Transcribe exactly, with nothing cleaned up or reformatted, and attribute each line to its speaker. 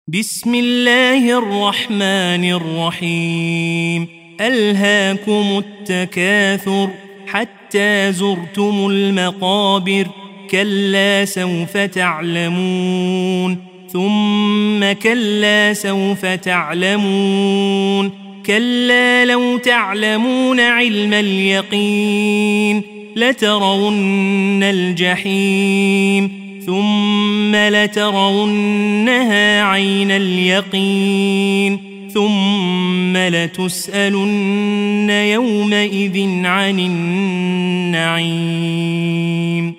Speaker 1: بسم الله الرحمن الرحيم ألهاكم التكاثر حتى زرتم المقابر كلا سوف تعلمون ثم كلا سوف تعلمون كلا لو تعلمون علم اليقين لترون الجحيم ثم لترونها عين اليقين ثم لتسألن يومئذ عن النعيم.